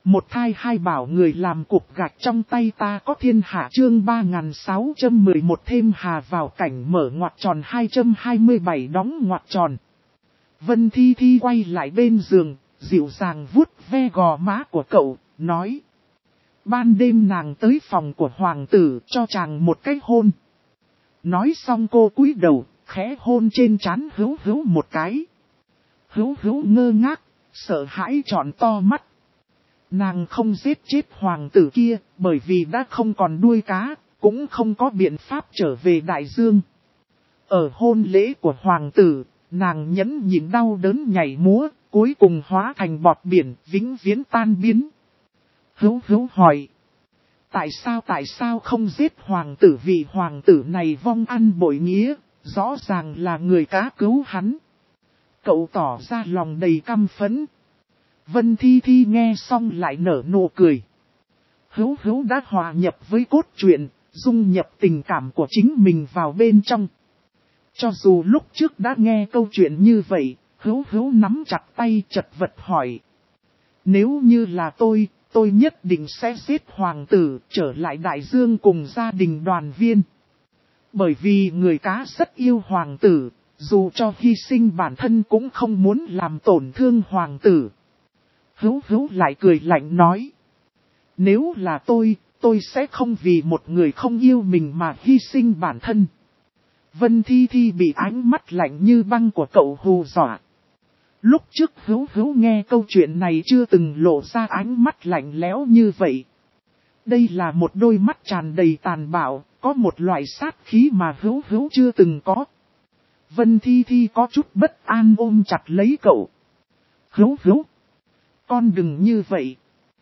Một thai hai bảo người làm cục gạch trong tay ta có thiên hạ chương 3611 thêm hà vào cảnh mở ngoặc tròn 227 đóng ngoặc tròn. Vân Thi Thi quay lại bên giường, dịu dàng vuốt ve gò má của cậu, nói. Ban đêm nàng tới phòng của hoàng tử cho chàng một cái hôn. Nói xong cô cúi đầu, khẽ hôn trên trán Hữu Hữu một cái. Hữu Hữu ngơ ngác, sợ hãi tròn to mắt. Nàng không giết chết hoàng tử kia, bởi vì đã không còn đuôi cá, cũng không có biện pháp trở về đại dương. Ở hôn lễ của hoàng tử, nàng nhẫn nhịn đau đớn nhảy múa, cuối cùng hóa thành bọt biển, vĩnh viễn tan biến. Hữu Hữu hỏi. Tại sao không giết hoàng tử, vì hoàng tử này vong ăn bội nghĩa, rõ ràng là người cá cứu hắn. Cậu tỏ ra lòng đầy căm phẫn. Vân Thi Thi nghe xong lại nở nụ cười. Hữu Hữu đã hòa nhập với cốt truyện, dung nhập tình cảm của chính mình vào bên trong. Cho dù lúc trước đã nghe câu chuyện như vậy, Hữu Hữu nắm chặt tay chật vật hỏi. Nếu như là tôi nhất định sẽ giết hoàng tử, trở lại đại dương cùng gia đình đoàn viên. Bởi vì người cá rất yêu hoàng tử, dù cho hy sinh bản thân cũng không muốn làm tổn thương hoàng tử. Hữu Hữu lại cười lạnh nói. Nếu là tôi sẽ không vì một người không yêu mình mà hy sinh bản thân. Vân Thi Thi bị ánh mắt lạnh như băng của cậu hù dọa. Lúc trước Hữu Hữu nghe câu chuyện này chưa từng lộ ra ánh mắt lạnh lẽo như vậy. Đây là một đôi mắt tràn đầy tàn bạo, có một loại sát khí mà Hữu Hữu chưa từng có. Vân Thi Thi có chút bất an ôm chặt lấy cậu. Hữu Hữu, con đừng như vậy.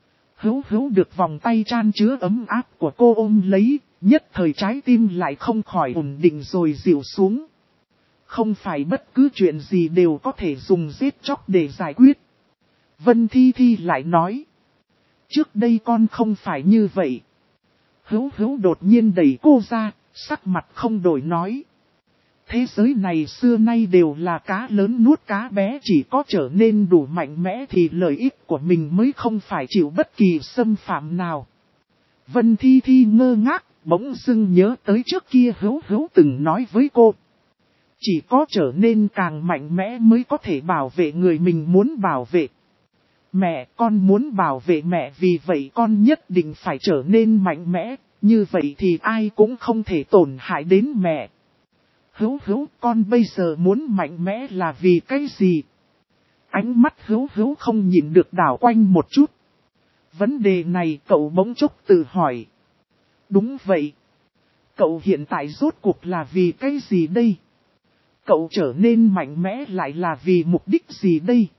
Hữu Hữu được vòng tay chan chứa ấm áp của cô ôm lấy, nhất thời trái tim lại không khỏi ổn định rồi dịu xuống. Không phải bất cứ chuyện gì đều có thể dùng giết chóc để giải quyết. Vân Thi Thi lại nói. Trước đây con không phải như vậy. Hữu Hữu đột nhiên đẩy cô ra, sắc mặt không đổi nói. Thế giới này xưa nay đều là cá lớn nuốt cá bé, chỉ có trở nên đủ mạnh mẽ thì lợi ích của mình mới không phải chịu bất kỳ xâm phạm nào. Vân Thi Thi ngơ ngác, bỗng dưng nhớ tới trước kia Hữu Hữu từng nói với cô. Chỉ có trở nên càng mạnh mẽ mới có thể bảo vệ người mình muốn bảo vệ. Mẹ, con muốn bảo vệ mẹ, vì vậy con nhất định phải trở nên mạnh mẽ, như vậy thì ai cũng không thể tổn hại đến mẹ. Hữu Hữu, con bây giờ muốn mạnh mẽ là vì cái gì? Ánh mắt Hữu Hữu không nhìn được đảo quanh một chút. Vấn đề này cậu bỗng chốc tự hỏi. Đúng vậy. Cậu hiện tại rốt cuộc là vì cái gì đây? Cậu trở nên mạnh mẽ lại là vì mục đích gì đây?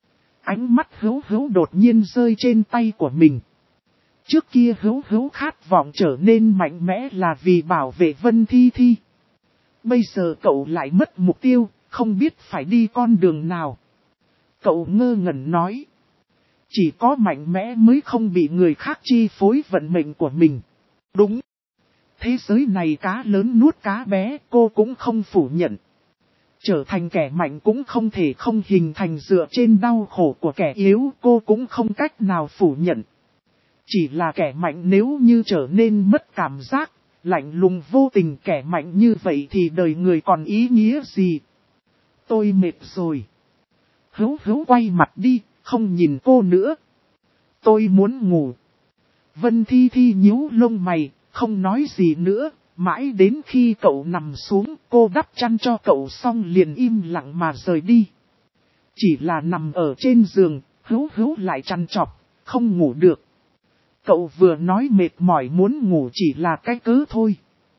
Ánh mắt Hữu Hữu đột nhiên rơi trên tay của mình. Trước kia Hữu Hữu khát vọng trở nên mạnh mẽ là vì bảo vệ Vân Thi Thi. Bây giờ cậu lại mất mục tiêu, không biết phải đi con đường nào. Cậu ngơ ngẩn nói. Chỉ có mạnh mẽ mới không bị người khác chi phối vận mệnh của mình. Đúng. Thế giới này cá lớn nuốt cá bé, cô cũng không phủ nhận. Trở thành kẻ mạnh cũng không thể không hình thành dựa trên đau khổ của kẻ yếu, cô cũng không cách nào phủ nhận. Chỉ là kẻ mạnh nếu như trở nên mất cảm giác, lạnh lùng vô tình, kẻ mạnh như vậy thì đời người còn ý nghĩa gì? Tôi mệt rồi. Hữu Hữu quay mặt đi, không nhìn cô nữa. Tôi muốn ngủ. Vân Thi Thi nhíu lông mày, không nói gì nữa. Mãi đến khi cậu nằm xuống, cô đắp chăn cho cậu xong liền im lặng mà rời đi. Chỉ là nằm ở trên giường, Hữu Hữu lại trằn trọc, không ngủ được. Cậu vừa nói mệt mỏi muốn ngủ chỉ là cái cớ thôi.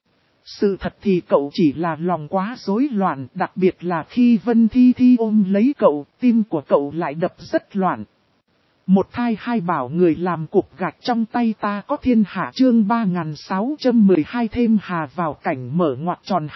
Sự thật thì cậu chỉ là lòng quá rối loạn, đặc biệt là khi Vân Thi Thi ôm lấy cậu, tim của cậu lại đập rất loạn. Một thai hai bảo người làm cục gạch trong tay ta có thiên hạ chương 3612 thêm hà vào cảnh mở ngoặc tròn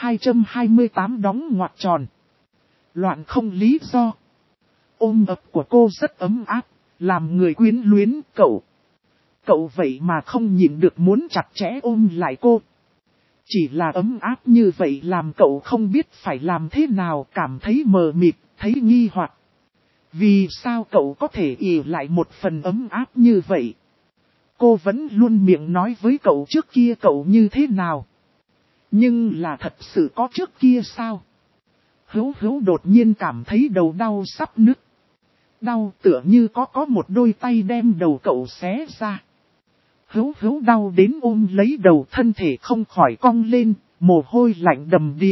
228 đóng ngoặc tròn. Loạn không lý do. Ôm ấp của cô rất ấm áp, làm người quyến luyến cậu. Cậu vậy mà không nhịn được muốn chặt chẽ ôm lại cô. Chỉ là ấm áp như vậy làm cậu không biết phải làm thế nào, cảm thấy mờ mịt, thấy nghi hoặc. Vì sao cậu có thể ỷ lại một phần ấm áp như vậy? Cô vẫn luôn miệng nói với cậu trước kia cậu như thế nào. Nhưng là thật sự có trước kia sao? Hữu Hữu đột nhiên cảm thấy đầu đau sắp nứt. Đau tựa như có một đôi tay đem đầu cậu xé ra. Hữu Hữu đau đến ôm lấy đầu, thân thể không khỏi cong lên, mồ hôi lạnh đầm đìa.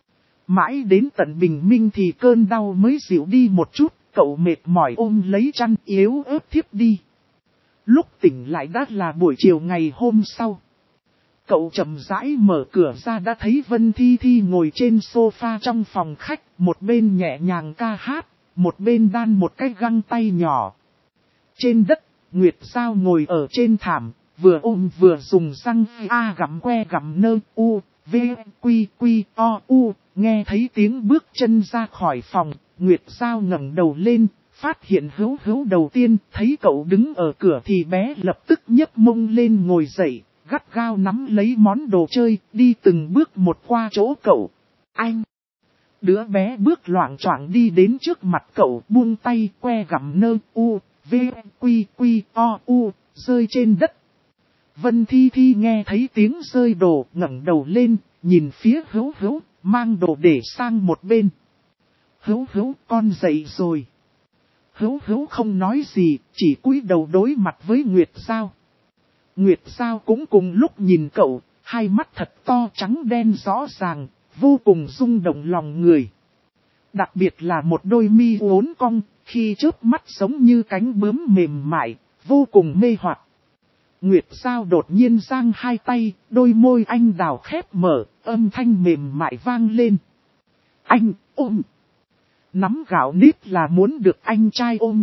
Mãi đến tận bình minh thì cơn đau mới dịu đi một chút, cậu mệt mỏi ôm lấy chăn yếu ớt thiếp đi. Lúc tỉnh lại đã là buổi chiều ngày hôm sau. Cậu chậm rãi mở cửa ra đã thấy Vân Thi Thi ngồi trên sofa trong phòng khách, một bên nhẹ nhàng ca hát, một bên đan một cái găng tay nhỏ. Trên đất, Nguyệt Giao ngồi ở trên thảm, vừa ôm vừa dùng răng gặm que gặm nơ u, v, quy quy o u, nghe thấy tiếng bước chân ra khỏi phòng, Nguyệt Giao ngẩng đầu lên, phát hiện Hữu Hữu đầu tiên, thấy cậu đứng ở cửa thì bé lập tức nhấc mông lên ngồi dậy, gắt gao nắm lấy món đồ chơi, đi từng bước một qua chỗ cậu. Anh! Đứa bé bước loạng choạng đi đến trước mặt cậu, buông tay, que gặm nơ u, v, quy quy o u, rơi trên đất. Vân Thi Thi nghe thấy tiếng rơi đồ, ngẩng đầu lên, nhìn phía Hữu Hữu, mang đồ để sang một bên. Hữu Hữu, con dậy rồi. Hữu Hữu không nói gì, chỉ cúi đầu đối mặt với Nguyệt Giao. Nguyệt Giao cũng cùng lúc nhìn cậu, hai mắt thật to trắng đen rõ ràng, vô cùng rung động lòng người. Đặc biệt là một đôi mi uốn cong, khi chớp mắt giống như cánh bướm mềm mại, vô cùng mê hoặc. Nguyệt Giao đột nhiên giang hai tay, đôi môi anh đào khép mở, âm thanh mềm mại vang lên. Anh, ôm! Nắm gạo nếp là muốn được anh trai ôm.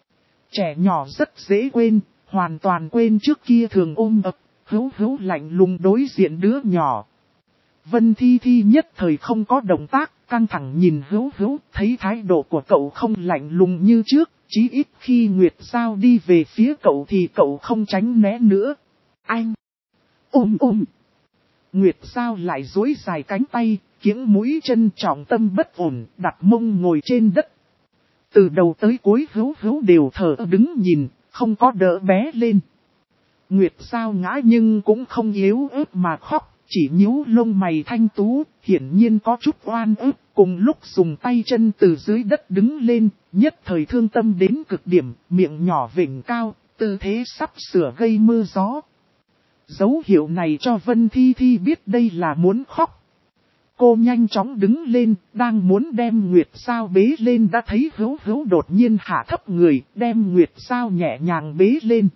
Trẻ nhỏ rất dễ quên, hoàn toàn quên trước kia thường ôm ấp, Hữu Hữu lạnh lùng đối diện đứa nhỏ. Vân Thi Thi nhất thời không có động tác, căng thẳng nhìn Hữu Hữu, thấy thái độ của cậu không lạnh lùng như trước, chí ít khi Nguyệt Giao đi về phía cậu thì cậu không tránh né nữa. Anh! Ôm! Nguyệt Giao lại duỗi dài cánh tay, kiếng mũi chân trọng tâm bất ổn, đặt mông ngồi trên đất. Từ đầu tới cuối Hữu Hữu đều thở đứng nhìn, không có đỡ bé lên. Nguyệt Giao ngã nhưng cũng không yếu ớt mà khóc, chỉ nhíu lông mày thanh tú, hiển nhiên có chút oan ức, cùng lúc dùng tay chân từ dưới đất đứng lên, nhất thời thương tâm đến cực điểm, miệng nhỏ vểnh cao, tư thế sắp sửa gây mưa gió. Dấu hiệu này cho Vân Thi Thi biết đây là muốn khóc. Cô nhanh chóng đứng lên, đang muốn đem Nguyệt Giao bế lên đã thấy Hữu Hữu đột nhiên hạ thấp người, đem Nguyệt Giao nhẹ nhàng bế lên.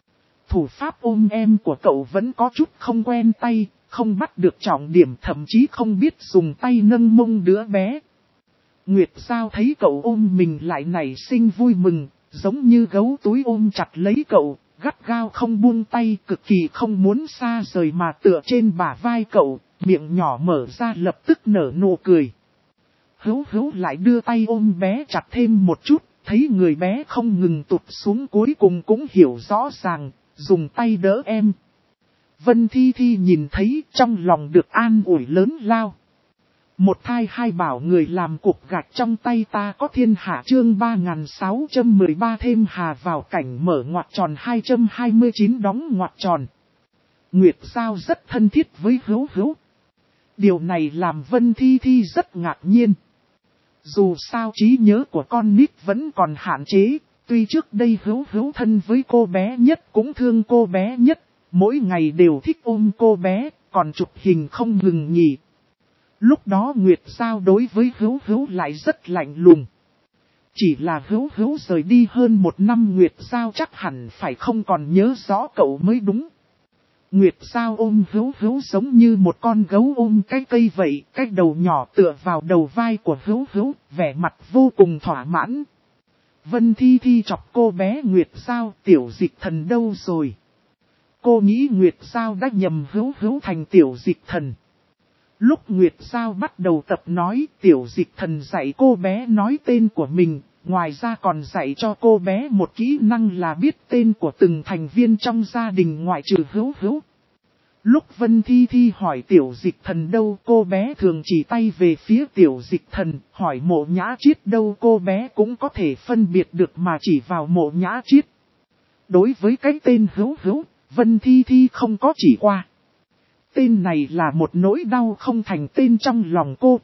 Thủ pháp ôm em của cậu vẫn có chút không quen tay, không bắt được trọng điểm, thậm chí không biết dùng tay nâng mông đứa bé. Nguyệt Giao thấy cậu ôm mình lại nảy sinh vui mừng, giống như gấu túi ôm chặt lấy cậu, gắt gao không buông tay, cực kỳ không muốn xa rời mà tựa trên bả vai cậu, miệng nhỏ mở ra lập tức nở nụ cười. Hữu Hữu lại đưa tay ôm bé chặt thêm một chút, thấy người bé không ngừng tụt xuống, cuối cùng cũng hiểu rõ ràng, dùng tay đỡ em. Vân Thi Thi nhìn thấy trong lòng được an ủi lớn lao. Một thai hai bảo người làm cục gạch trong tay ta có thiên hạ, chương 3613 thêm hà vào cảnh mở ngoặc tròn 229 đóng ngoặc tròn. Nguyệt Giao rất thân thiết với Hữu Hữu. Điều này làm Vân Thi Thi rất ngạc nhiên. Dù sao trí nhớ của con nít vẫn còn hạn chế, tuy trước đây Hữu Hữu thân với cô bé nhất cũng thương cô bé nhất, mỗi ngày đều thích ôm cô bé, còn chụp hình không ngừng nghỉ. Lúc đó Nguyệt Giao đối với Hữu Hữu lại rất lạnh lùng. Chỉ là Hữu Hữu rời đi hơn một năm, Nguyệt Giao chắc hẳn phải không còn nhớ rõ cậu mới đúng. Nguyệt Giao ôm Hữu Hữu giống như một con gấu ôm cái cây vậy, cái đầu nhỏ tựa vào đầu vai của Hữu Hữu, vẻ mặt vô cùng thỏa mãn. Vân Thi Thi chọc cô bé Nguyệt Giao, tiểu dịch thần đâu rồi? Cô nghĩ Nguyệt Giao đã nhầm Hữu Hữu thành tiểu dịch thần. Lúc Nguyệt Giao bắt đầu tập nói, tiểu dịch thần dạy cô bé nói tên của mình, ngoài ra còn dạy cho cô bé một kỹ năng là biết tên của từng thành viên trong gia đình ngoại trừ Hữu Hữu. Lúc Vân Thi Thi hỏi Tiểu Dịch Thần đâu, cô bé thường chỉ tay về phía Tiểu Dịch Thần, hỏi Mộ Nhã Triết đâu, cô bé cũng có thể phân biệt được mà chỉ vào Mộ Nhã Triết. Đối với cái tên Hữu Hữu, Vân Thi Thi không có chỉ qua. Tên này là một nỗi đau không thành tên trong lòng cô.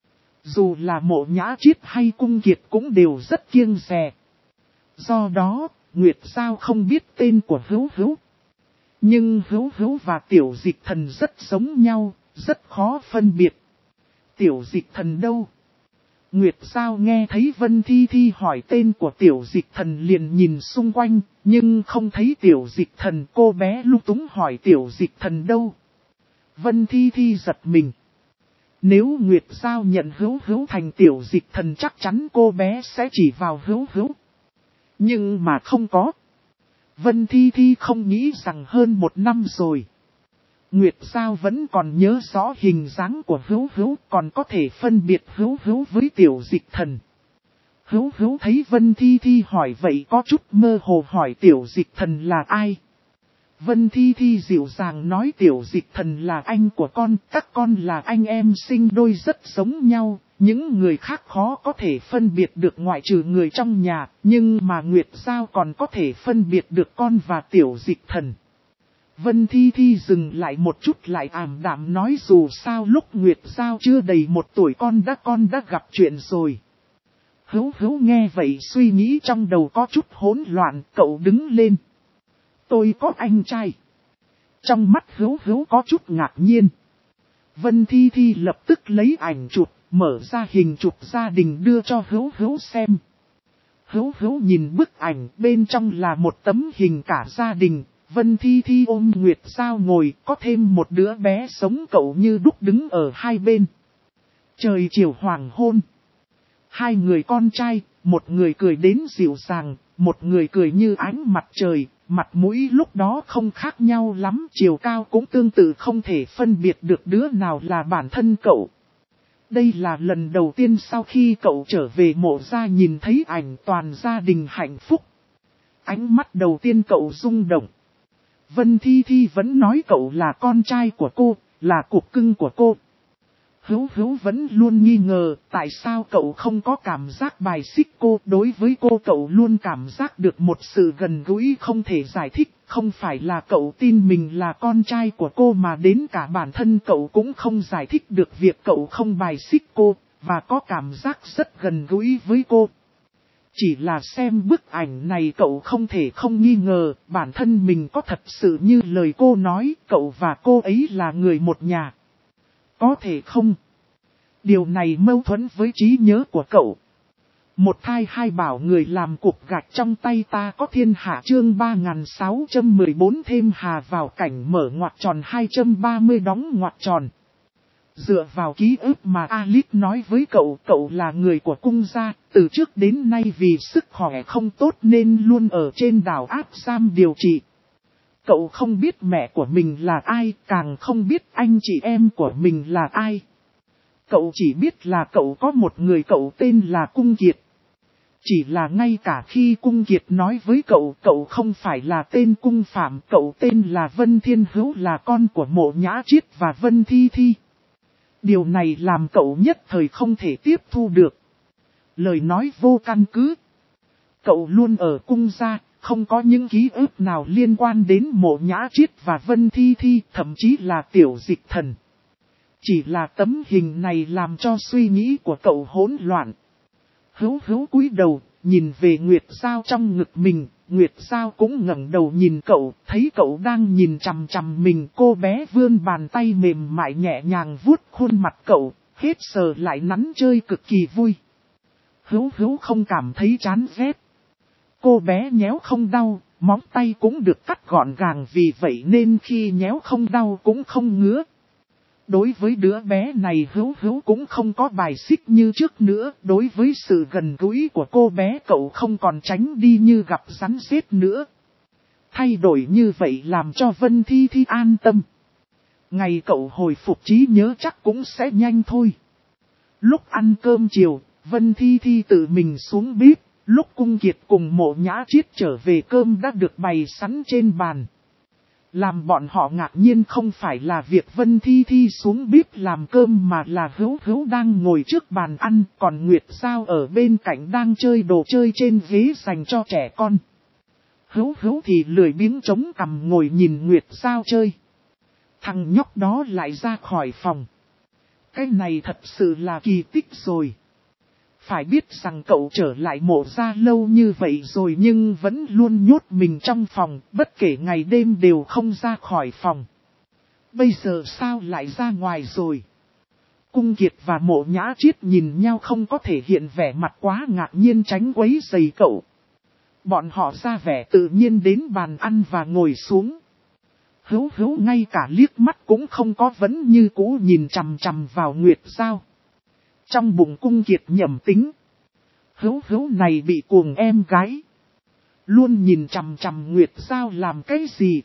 Dù là Mộ Nhã Triết hay Cung Kiệt cũng đều rất kiêng dè. Do đó, Nguyệt Giao không biết tên của Hữu Hữu. Nhưng Hữu Hữu và Tiểu Dịch Thần rất giống nhau, rất khó phân biệt. Tiểu Dịch Thần đâu? Nguyệt Giao nghe thấy Vân Thi Thi hỏi tên của Tiểu Dịch Thần liền nhìn xung quanh, nhưng không thấy Tiểu Dịch Thần, cô bé lung túng hỏi Tiểu Dịch Thần đâu? Vân Thi Thi giật mình. Nếu Nguyệt Giao nhận Hữu Hữu thành Tiểu Dịch Thần chắc chắn cô bé sẽ chỉ vào Hữu Hữu. Nhưng mà không có. Vân Thi Thi không nghĩ rằng hơn 1 năm rồi. Nguyệt Giao vẫn còn nhớ rõ hình dáng của Hữu Hữu, còn có thể phân biệt Hữu Hữu với Tiểu Dịch Thần. Hữu Hữu thấy Vân Thi Thi hỏi vậy có chút mơ hồ hỏi Tiểu Dịch Thần là ai. Vân Thi Thi dịu dàng nói Tiểu Dịch Thần là anh của con, các con là anh em sinh đôi rất giống nhau. Những người khác khó có thể phân biệt được ngoại trừ người trong nhà, nhưng mà Nguyệt Giao còn có thể phân biệt được con và Tiểu Dịch Thần. Vân Thi Thi dừng lại một chút lại ảm đạm nói dù sao lúc Nguyệt Giao chưa đầy 1 tuổi con đã gặp chuyện rồi. Hữu Hữu nghe vậy suy nghĩ trong đầu có chút hỗn loạn, cậu đứng lên. Tôi có anh trai. Trong mắt Hữu Hữu có chút ngạc nhiên. Vân Thi Thi lập tức lấy ảnh chụp, mở ra hình chụp gia đình đưa cho Hữu Hữu xem. Hữu Hữu nhìn bức ảnh, bên trong là một tấm hình cả gia đình. Vân Thi Thi ôm Nguyệt Giao ngồi, có thêm một đứa bé sống cậu như đúc đứng ở hai bên. Trời chiều hoàng hôn. 2 người con trai, một người cười đến dịu dàng, một người cười như ánh mặt trời, mặt mũi lúc đó không khác nhau lắm, chiều cao cũng tương tự không thể phân biệt được đứa nào là bản thân cậu. Đây là lần đầu tiên sau khi cậu trở về Mộ gia nhìn thấy ảnh toàn gia đình hạnh phúc. Ánh mắt đầu tiên cậu rung động. Vân Thi Thi vẫn nói cậu là con trai của cô, là cục cưng của cô. Hữu Hữu vẫn luôn nghi ngờ tại sao cậu không có cảm giác bài xích cô. Đối với cô cậu luôn cảm giác được một sự gần gũi không thể giải thích. Không phải là cậu tin mình là con trai của cô mà đến cả bản thân cậu cũng không giải thích được việc cậu không bài xích cô và có cảm giác rất gần gũi với cô. Chỉ là xem bức ảnh này cậu không thể không nghi ngờ bản thân mình có thật sự như lời cô nói cậu và cô ấy là người một nhà. Có thể không? Điều này mâu thuẫn với trí nhớ của cậu. Một thai hai bảo người làm cục gạch trong tay ta có thiên hạ chương 3614 thêm hà vào cảnh mở ngoặc tròn 230 đóng ngoặc tròn. Dựa vào ký ức mà Alice nói với cậu, cậu là người của cung gia, từ trước đến nay vì sức khỏe không tốt nên luôn ở trên đảo áp giam điều trị. Cậu không biết mẹ của mình là ai, càng không biết anh chị em của mình là ai. Cậu chỉ biết là cậu có một người cậu tên là Cung Kiệt. Chỉ là ngay cả khi Cung Kiệt nói với cậu, cậu không phải là tên Cung Phạm, cậu tên là Vân Thiên Hữu là con của Mộ Nhã Triết và Vân Thi Thi. Điều này làm cậu nhất thời không thể tiếp thu được. Lời nói vô căn cứ. Cậu luôn ở cung gia, không có những ký ức nào liên quan đến Mộ Nhã Triết và Vân Thi Thi, thậm chí là Tiểu Dịch Thần. Chỉ là tấm hình này làm cho suy nghĩ của cậu hỗn loạn. Hữu Hữu cúi đầu, nhìn về Nguyệt Giao trong ngực mình, Nguyệt Giao cũng ngẩng đầu nhìn cậu, thấy cậu đang nhìn chằm chằm mình, cô bé vươn bàn tay mềm mại nhẹ nhàng vuốt khuôn mặt cậu, hết sờ lại nắn chơi cực kỳ vui. Hữu Hữu không cảm thấy chán ghét. Cô bé nhéo không đau, móng tay cũng được cắt gọn gàng vì vậy nên khi nhéo không đau cũng không ngứa. Đối với đứa bé này Hữu Hữu cũng không có bài xích như trước nữa. Đối với sự gần gũi của cô bé cậu không còn tránh đi như gặp rắn rết nữa. Thay đổi như vậy làm cho Vân Thi Thi an tâm. Ngày cậu hồi phục trí nhớ chắc cũng sẽ nhanh thôi. Lúc ăn cơm chiều, Vân Thi Thi tự mình xuống bếp. Lúc Cung Kiệt cùng Mộ Nhã Triết trở về cơm đã được bày sẵn trên bàn. Làm bọn họ ngạc nhiên không phải là việc Vân Thi Thi xuống bếp làm cơm mà là Hữu Hữu đang ngồi trước bàn ăn, còn Nguyệt Giao ở bên cạnh đang chơi đồ chơi trên ghế dành cho trẻ con. Hữu Hữu thì lười biếng chống cằm ngồi nhìn Nguyệt Giao chơi. Thằng nhóc đó lại ra khỏi phòng. Cái này thật sự là kỳ tích rồi. Phải biết rằng cậu trở lại Mộ gia lâu như vậy rồi nhưng vẫn luôn nhốt mình trong phòng, bất kể ngày đêm đều không ra khỏi phòng. Bây giờ sao lại ra ngoài rồi? Cung Kiệt và Mộ Nhã Triết nhìn nhau không có thể hiện vẻ mặt quá ngạc nhiên tránh quấy rầy cậu. Bọn họ ra vẻ tự nhiên đến bàn ăn và ngồi xuống. Hữu Hữu ngay cả liếc mắt cũng không có, vẫn như cũ nhìn chằm chằm vào Nguyệt Giao. Trong bụng Cung Kiệt nhẩm tính. Hữu Hữu này bị cuồng em gái. Luôn nhìn chằm chằm Nguyệt Giao làm cái gì?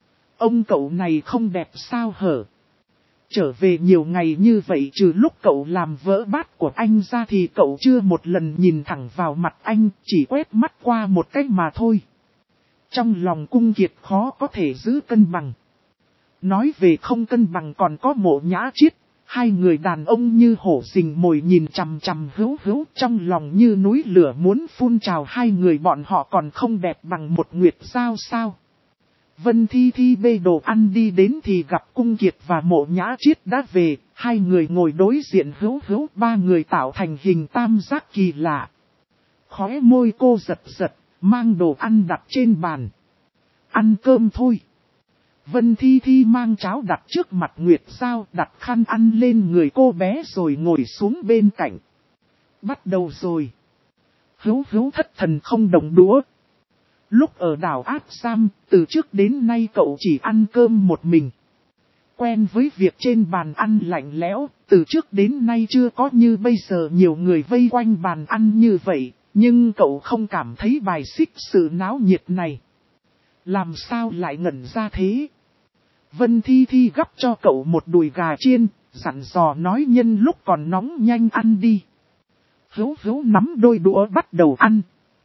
Ông cậu này không đẹp sao hở? Trở về nhiều ngày như vậy trừ lúc cậu làm vỡ bát của anh ra thì cậu chưa một lần nhìn thẳng vào mặt anh, chỉ quét mắt qua một cách mà thôi. Trong lòng Cung Kiệt khó có thể giữ cân bằng. Nói về không cân bằng còn có Mộ Nhã Triết. Hai người đàn ông như hổ rình mồi nhìn chằm chằm Hữu Hữu, trong lòng như núi lửa muốn phun trào. Hai người bọn họ còn không đẹp bằng một Nguyệt Giao sao? Vân Thi Thi bê đồ ăn đi đến thì gặp Cung Kiệt và Mộ Nhã Triết đã về. Hai người ngồi đối diện Hữu Hữu, ba người tạo thành hình tam giác kỳ lạ. Khóe môi cô giật giật, mang đồ ăn đặt trên bàn. Ăn cơm thôi. Vân Thi Thi mang cháo đặt trước mặt Nguyệt Giao, đặt khăn ăn lên người cô bé rồi ngồi xuống bên cạnh. Bắt đầu rồi. Hữu Hữu thất thần không động đũa. Lúc ở đảo Áp Sam, từ trước đến nay cậu chỉ ăn cơm một mình. Quen với việc trên bàn ăn lạnh lẽo, từ trước đến nay chưa có như bây giờ nhiều người vây quanh bàn ăn như vậy, nhưng cậu không cảm thấy bài xích sự náo nhiệt này. Làm sao lại ngẩn ra thế? Vân Thi Thi gắp cho cậu một đùi gà chiên, dặn dò nói nhân lúc còn nóng nhanh ăn đi. Hữu Hữu nắm đôi đũa bắt đầu ăn.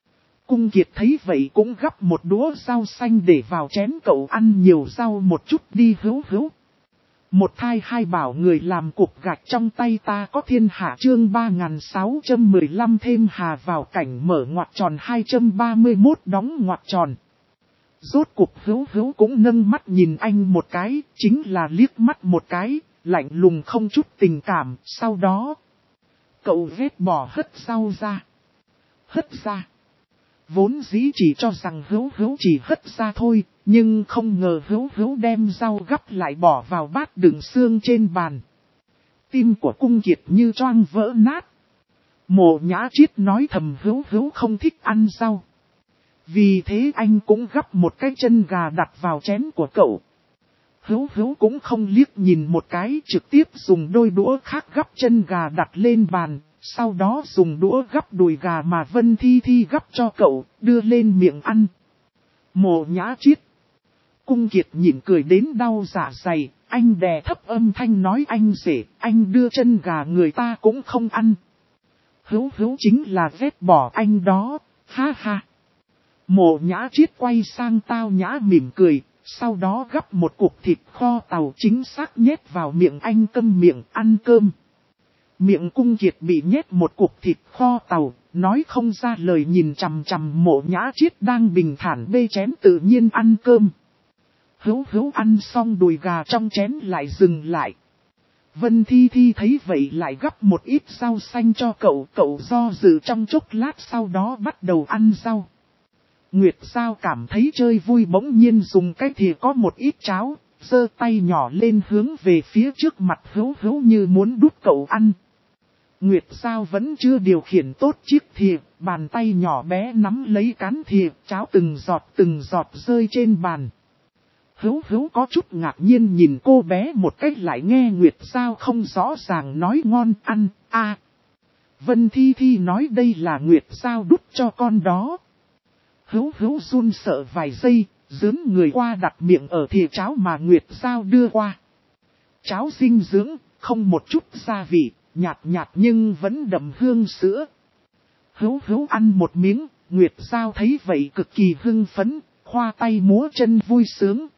Cung Kiệt thấy vậy cũng gắp một đũa rau xanh để vào chén cậu ăn nhiều rau một chút đi Hữu Hữu. Một thai hai bảo người làm cục gạch trong tay ta có thiên hạ chương 3615 thêm hà vào cảnh mở ngoặc tròn 231 đóng ngoặc tròn. Rốt cục Hữu Hữu cũng nâng mắt nhìn anh một cái, chính là liếc mắt một cái, lạnh lùng không chút tình cảm, sau đó. Cậu ghét bỏ hất rau ra. Hất ra. Vốn dĩ chỉ cho rằng Hữu Hữu chỉ hất ra thôi, nhưng không ngờ Hữu Hữu đem rau gắp lại bỏ vào bát đựng xương trên bàn. Tim của Cung Kiệt như choang vỡ nát. Mộ Nhã Triết nói thầm Hữu Hữu không thích ăn rau. Vì thế anh cũng gắp một cái chân gà đặt vào chén của cậu. Hữu Hữu cũng không liếc nhìn một cái, trực tiếp dùng đôi đũa khác gắp chân gà đặt lên bàn. Sau đó dùng đũa gắp đùi gà mà Vân Thi Thi gắp cho cậu, đưa lên miệng ăn. Mộ Nhã Triết. Cung Kiệt nhịn cười đến đau dạ dày, anh đè thấp âm thanh nói anh rể, anh đưa chân gà người ta cũng không ăn. Hữu Hữu chính là ghét bỏ anh đó, ha ha. Mộ Nhã Triết quay sang Tao Nhã mỉm cười, sau đó gắp một cục thịt kho tàu chính xác nhét vào miệng anh câm miệng ăn cơm. Miệng Cung Kiệt bị nhét một cục thịt kho tàu, nói không ra lời nhìn chằm chằm Mộ Nhã Triết đang bình thản bê chén tự nhiên ăn cơm. Hữu Hữu ăn xong đùi gà trong chén lại dừng lại. Vân Thi Thi thấy vậy lại gắp một ít rau xanh cho cậu, cậu do dự trong chốc lát sau đó bắt đầu ăn rau. Nguyệt Giao cảm thấy chơi vui bỗng nhiên dùng cái thìa có một ít cháo, giơ tay nhỏ lên hướng về phía trước mặt Hữu Hữu như muốn đút cậu ăn. Nguyệt Giao vẫn chưa điều khiển tốt chiếc thìa, bàn tay nhỏ bé nắm lấy cán thìa, cháo từng giọt rơi trên bàn. Hữu Hữu có chút ngạc nhiên nhìn cô bé một cách lại nghe Nguyệt Giao không rõ ràng nói ngon ăn, Vân Thi Thi nói đây là Nguyệt Giao đút cho con đó. Hữu Hữu run sợ vài giây, dướn người qua đặt miệng ở thìa cháo mà Nguyệt Giao đưa qua. Cháo dinh dưỡng, không một chút gia vị, nhạt nhạt nhưng vẫn đậm hương sữa. Hữu Hữu ăn một miếng, Nguyệt Giao thấy vậy cực kỳ hưng phấn, khoa tay múa chân vui sướng,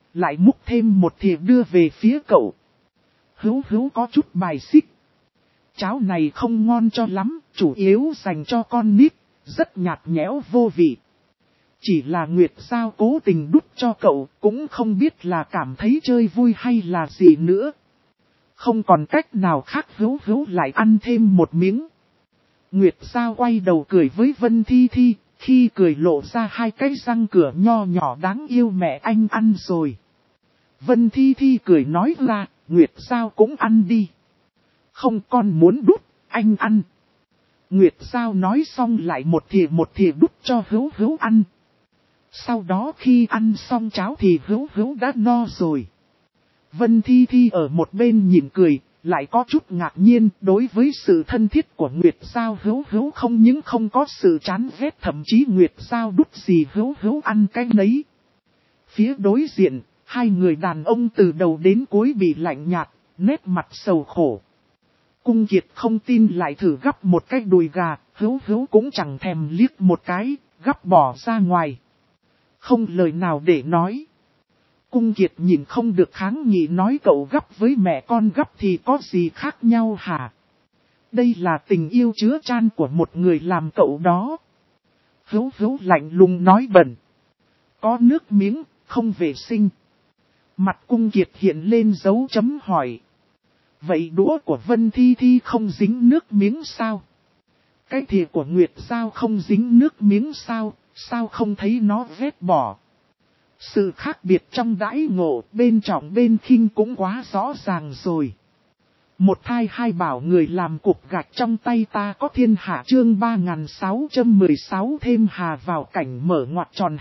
lại múc thêm một thìa đưa về phía cậu. Hữu Hữu có chút bài xích. Cháo này không ngon cho lắm, chủ yếu dành cho con nít, rất nhạt nhẽo vô vị. Chỉ là Nguyệt Giao cố tình đút cho cậu, cũng không biết là cảm thấy chơi vui hay là gì nữa. Không còn cách nào khác, Hữu Hữu lại ăn thêm một miếng. Nguyệt Giao quay đầu cười với Vân Thi Thi, khi cười lộ ra hai cái răng cửa nho nhỏ đáng yêu. Mẹ anh ăn rồi. Vân Thi Thi cười nói là, Nguyệt Giao cũng ăn đi. Không, con muốn đút, anh ăn. Nguyệt Giao nói xong lại một thìa đút cho Hữu Hữu ăn. Sau đó khi ăn xong cháo thì Hữu Hữu đã no rồi. Vân Thi Thi ở một bên nhìn cười, lại có chút ngạc nhiên. Đối với sự thân thiết của Nguyệt Giao, Hữu Hữu không những không có sự chán ghét, thậm chí Nguyệt Giao đút gì Hữu Hữu ăn cái nấy. Phía đối diện, hai người đàn ông từ đầu đến cuối bị lạnh nhạt, nét mặt sầu khổ. Cung Kiệt không tin lại thử gắp một cái đùi gà, Hữu Hữu cũng chẳng thèm liếc một cái, gắp bỏ ra ngoài. Không lời nào để nói. Cung Kiệt nhìn không được kháng nghị nói cậu gắp với mẹ con gắp thì có gì khác nhau hả? Đây là tình yêu chứa chan của một người làm cậu đó. Hữu Hữu lạnh lùng nói bẩn. Có nước miếng, không vệ sinh. Mặt Cung Kiệt hiện lên dấu chấm hỏi. Vậy đũa của Vân Thi Thi không dính nước miếng sao? Cái thìa của Nguyệt Giao không dính nước miếng sao? Sao không thấy nó vết bỏ? Sự khác biệt trong đãi ngộ bên trọng bên khinh cũng quá rõ ràng rồi. Một thai hai bảo người làm cục gạch trong tay ta có thiên hạ chương 3616 thêm hà vào cảnh mở ngoặc tròn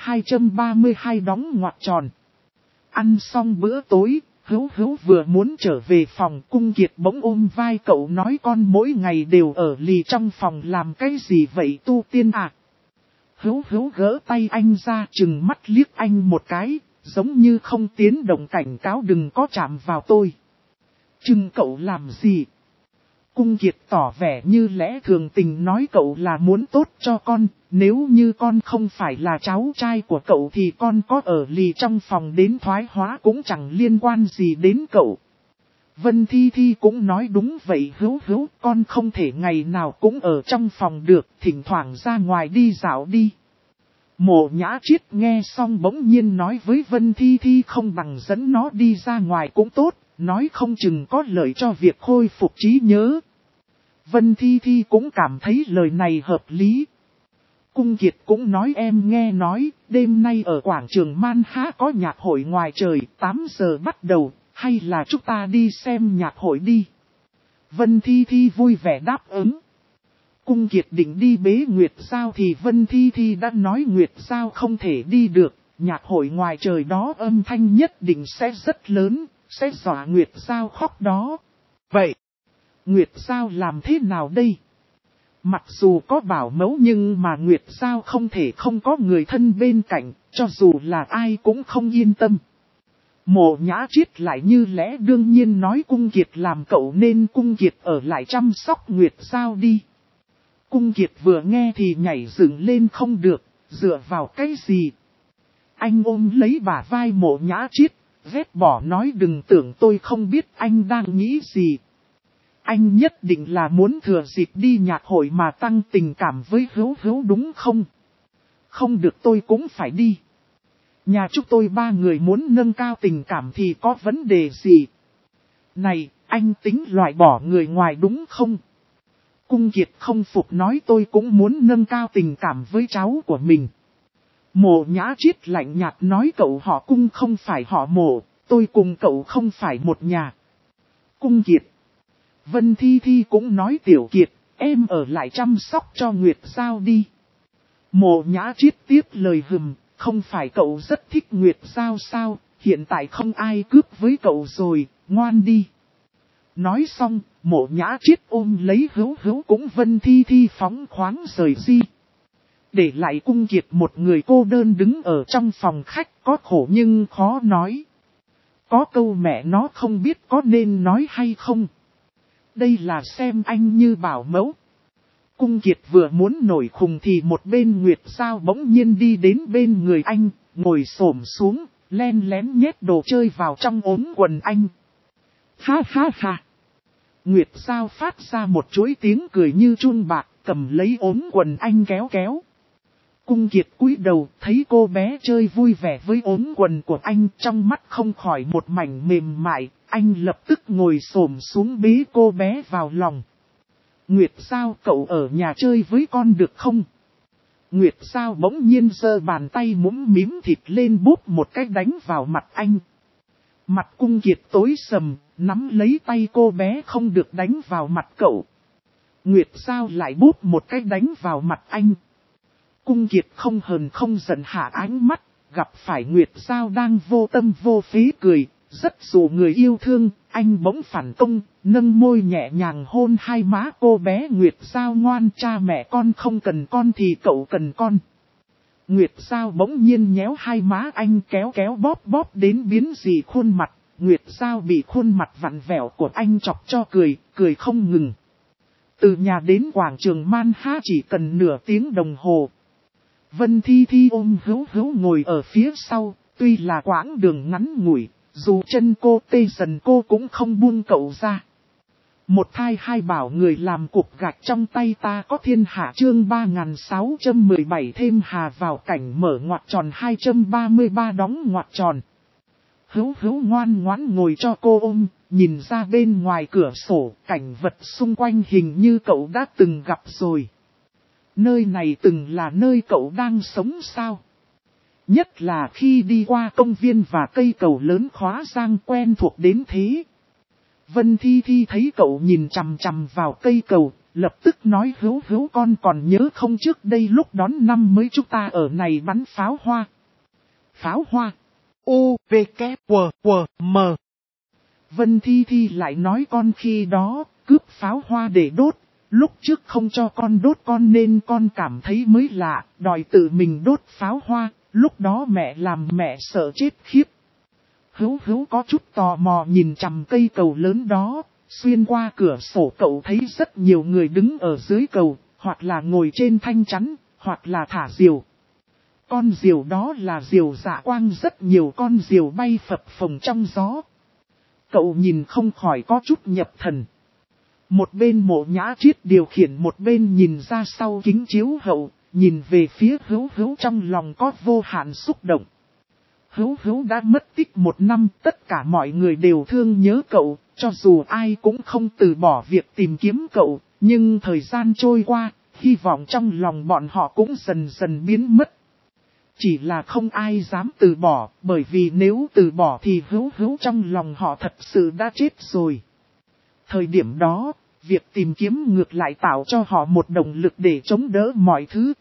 232 đóng ngoặc tròn. Ăn xong bữa tối, Hữu Hữu vừa muốn trở về phòng, Cung Kiệt bỗng ôm vai cậu nói con mỗi ngày đều ở lì trong phòng làm cái gì vậy tu tiên à? Hữu Hữu gỡ tay anh ra chừng mắt liếc anh một cái, giống như không tiến động cảnh cáo đừng có chạm vào tôi. Chừng cậu làm gì? Cung Kiệt tỏ vẻ như lẽ thường tình nói cậu là muốn tốt cho con, nếu như con không phải là cháu trai của cậu thì con có ở lì trong phòng đến thoái hóa cũng chẳng liên quan gì đến cậu. Vân Thi Thi cũng nói đúng vậy Hữu Hữu, con không thể ngày nào cũng ở trong phòng được, thỉnh thoảng ra ngoài đi dạo đi. Mộ Nhã Triết nghe xong bỗng nhiên nói với Vân Thi Thi không bằng dẫn nó đi ra ngoài cũng tốt, nói không chừng có lợi cho việc khôi phục trí nhớ. Vân Thi Thi cũng cảm thấy lời này hợp lý. Cung Kiệt cũng nói em nghe nói, đêm nay ở quảng trường Man Há có nhạc hội ngoài trời, 8 giờ bắt đầu, hay là chúng ta đi xem nhạc hội đi. Vân Thi Thi vui vẻ đáp ứng. Cung Kiệt định đi bế Nguyệt Giao thì Vân Thi Thi đã nói Nguyệt Giao không thể đi được, nhạc hội ngoài trời đó âm thanh nhất định sẽ rất lớn, sẽ dọa Nguyệt Giao khóc đó. Vậy, Nguyệt Giao làm thế nào đây? Mặc dù có bảo mẫu nhưng mà Nguyệt Giao không thể không có người thân bên cạnh, cho dù là ai cũng không yên tâm. Mộ Nhã Triết lại như lẽ đương nhiên nói Cung Kiệt làm cậu nên Cung Kiệt ở lại chăm sóc Nguyệt Giao đi. Cung Kiệt vừa nghe thì nhảy dựng lên không được, dựa vào cái gì? Anh ôm lấy bả vai Mộ Nhã Triết, vét bỏ nói đừng tưởng tôi không biết anh đang nghĩ gì. Anh nhất định là muốn thừa dịp đi nhạc hội mà tăng tình cảm với Hữu Hữu đúng không? Không được tôi cũng phải đi. Nhà chúng tôi ba người muốn nâng cao tình cảm thì có vấn đề gì? Này, anh tính loại bỏ người ngoài đúng không? Cung Kiệt không phục nói tôi cũng muốn nâng cao tình cảm với cháu của mình. Mộ Nhã Triết lạnh nhạt nói cậu họ Cung không phải họ Mộ, tôi cùng cậu không phải một nhà. Cung Kiệt. Vân Thi Thi cũng nói Tiểu Kiệt, em ở lại chăm sóc cho Nguyệt Giao đi. Mộ Nhã Triết tiếp lời hừm, không phải cậu rất thích Nguyệt Giao sao, hiện tại không ai cướp với cậu rồi, ngoan đi. Nói xong, Mộ Nhã Triết ôm lấy Hữu Hữu cũng Vân Thi Thi phóng khoáng rời đi. Để lại Cung Kiệt một người cô đơn đứng ở trong phòng khách có khổ nhưng khó nói. Có câu mẹ nó không biết có nên nói hay không. Đây là xem anh như bảo mẫu. Cung Kiệt vừa muốn nổi khùng thì một bên Nguyệt Giao bỗng nhiên đi đến bên người anh, ngồi xổm xuống, len lén nhét đồ chơi vào trong ống quần anh. Ha ha ha. Nguyệt Giao phát ra một chuỗi tiếng cười như chun bạc, cầm lấy ống quần anh kéo kéo. Cung Kiệt cúi đầu thấy cô bé chơi vui vẻ với ống quần của anh, trong mắt không khỏi một mảnh mềm mại, anh lập tức ngồi xổm xuống bế cô bé vào lòng. Nguyệt Giao, cậu ở nhà chơi với con được không? Nguyệt Giao bỗng nhiên giơ bàn tay mũm mím thịt lên bóp một cái đánh vào mặt anh. Mặt Cung Kiệt tối sầm, nắm lấy tay cô bé không được đánh vào mặt cậu. Nguyệt Giao lại bóp một cái đánh vào mặt anh. Cung Kiệt không hờn không giận hạ ánh mắt, gặp phải Nguyệt Giao đang vô tâm vô phí cười, rất dụ người yêu thương, anh bỗng phản công, nâng môi nhẹ nhàng hôn hai má cô bé. Nguyệt Giao ngoan, cha mẹ con không cần con thì cậu cần con. Nguyệt Giao bỗng nhiên nhéo hai má anh kéo kéo bóp bóp đến biến dị khuôn mặt, Nguyệt Giao bị khuôn mặt vặn vẹo của anh chọc cho cười, cười không ngừng. Từ nhà đến quảng trường Manha chỉ cần nửa tiếng đồng hồ. Vân Thi Thi ôm Hữu Hữu ngồi ở phía sau, tuy là quãng đường ngắn ngủi, dù chân cô tê dần cô cũng không buông cậu ra. Một thai hai bảo người làm cục gạch trong tay ta có thiên hạ chương 3617 thêm hà vào cảnh mở ngoặc tròn 233 đóng ngoặc tròn. Hữu Hữu ngoan ngoãn ngồi cho cô ôm, nhìn ra bên ngoài cửa sổ, cảnh vật xung quanh hình như cậu đã từng gặp rồi. Nơi này từng là nơi cậu đang sống sao? Nhất là khi đi qua công viên và cây cầu lớn khóa giang quen thuộc đến thế. Vân Thi Thi thấy cậu nhìn chằm chằm vào cây cầu, lập tức nói Hữu Hữu con còn nhớ không trước đây lúc đón năm mới chúng ta ở này bắn pháo hoa. Pháo hoa. U, V, K, W, W, M. Vân Thi Thi lại nói con khi đó, cướp pháo hoa để đốt. Lúc trước không cho con đốt con nên con cảm thấy mới lạ, đòi tự mình đốt pháo hoa, lúc đó mẹ làm mẹ sợ chết khiếp. Hữu Hữu có chút tò mò nhìn chằm cây cầu lớn đó, xuyên qua cửa sổ cậu thấy rất nhiều người đứng ở dưới cầu, hoặc là ngồi trên thanh chắn, hoặc là thả diều. Con diều đó là diều Dạ Quang, rất nhiều con diều bay phập phồng trong gió. Cậu nhìn không khỏi có chút nhập thần. Một bên Mộ Nhã Triết điều khiển, một bên nhìn ra sau kính chiếu hậu, nhìn về phía Hữu Hữu trong lòng có vô hạn xúc động. Hữu Hữu đã mất tích 1 năm, tất cả mọi người đều thương nhớ cậu, cho dù ai cũng không từ bỏ việc tìm kiếm cậu, nhưng thời gian trôi qua, hy vọng trong lòng bọn họ cũng dần dần biến mất. Chỉ là không ai dám từ bỏ, bởi vì nếu từ bỏ thì Hữu Hữu trong lòng họ thật sự đã chết rồi. Thời điểm đó, việc tìm kiếm ngược lại tạo cho họ một động lực để chống đỡ mọi thứ.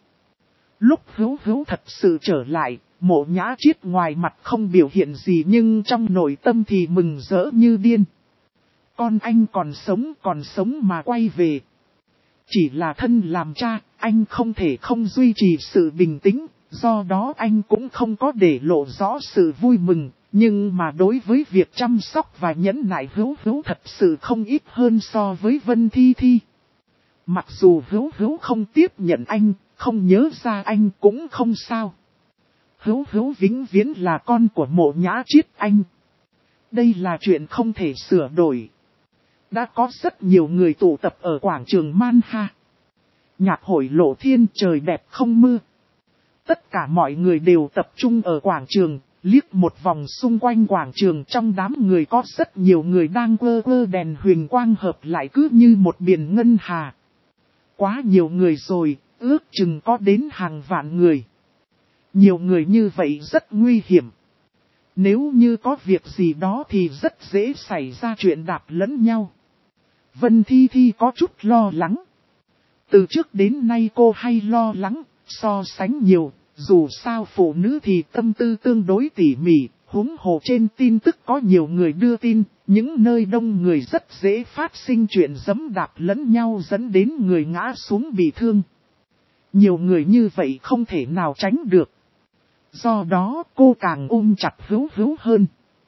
Lúc Hữu Hữu thật sự trở lại, Mộ Nhã Triết ngoài mặt không biểu hiện gì nhưng trong nội tâm thì mừng rỡ như điên. Con anh còn sống mà quay về. Chỉ là thân làm cha, anh không thể không duy trì sự bình tĩnh, do đó anh cũng không có để lộ rõ sự vui mừng. Nhưng mà đối với việc chăm sóc và nhẫn nại Hữu Hữu thật sự không ít hơn so với Vân Thi Thi. Mặc dù Hữu Hữu không tiếp nhận anh, không nhớ ra anh cũng không sao. Hữu Hữu vĩnh viễn là con của Mộ Nhã Triết anh. Đây là chuyện không thể sửa đổi. Đã có rất nhiều người tụ tập ở quảng trường Manha. Nhạc hội lộ thiên, trời đẹp không mưa. Tất cả mọi người đều tập trung ở quảng trường, liếc một vòng xung quanh quảng trường, trong đám người có rất nhiều người đang quơ quơ đèn huỳnh quang hợp lại cứ như một biển ngân hà. Quá nhiều người rồi, ước chừng có đến hàng vạn người. Nhiều người như vậy rất nguy hiểm. Nếu như có việc gì đó thì rất dễ xảy ra chuyện đạp lẫn nhau. Vân Thi Thi có chút lo lắng. Từ trước đến nay cô hay lo lắng, so sánh nhiều, dù sao phụ nữ thì tâm tư tương đối tỉ mỉ, huống hồ trên tin tức có nhiều người đưa tin, những nơi đông người rất dễ phát sinh chuyện giẫm đạp lẫn nhau dẫn đến người ngã xuống bị thương. Nhiều người như vậy không thể nào tránh được. Do đó cô càng ôm chặt Hữu Hữu hơn.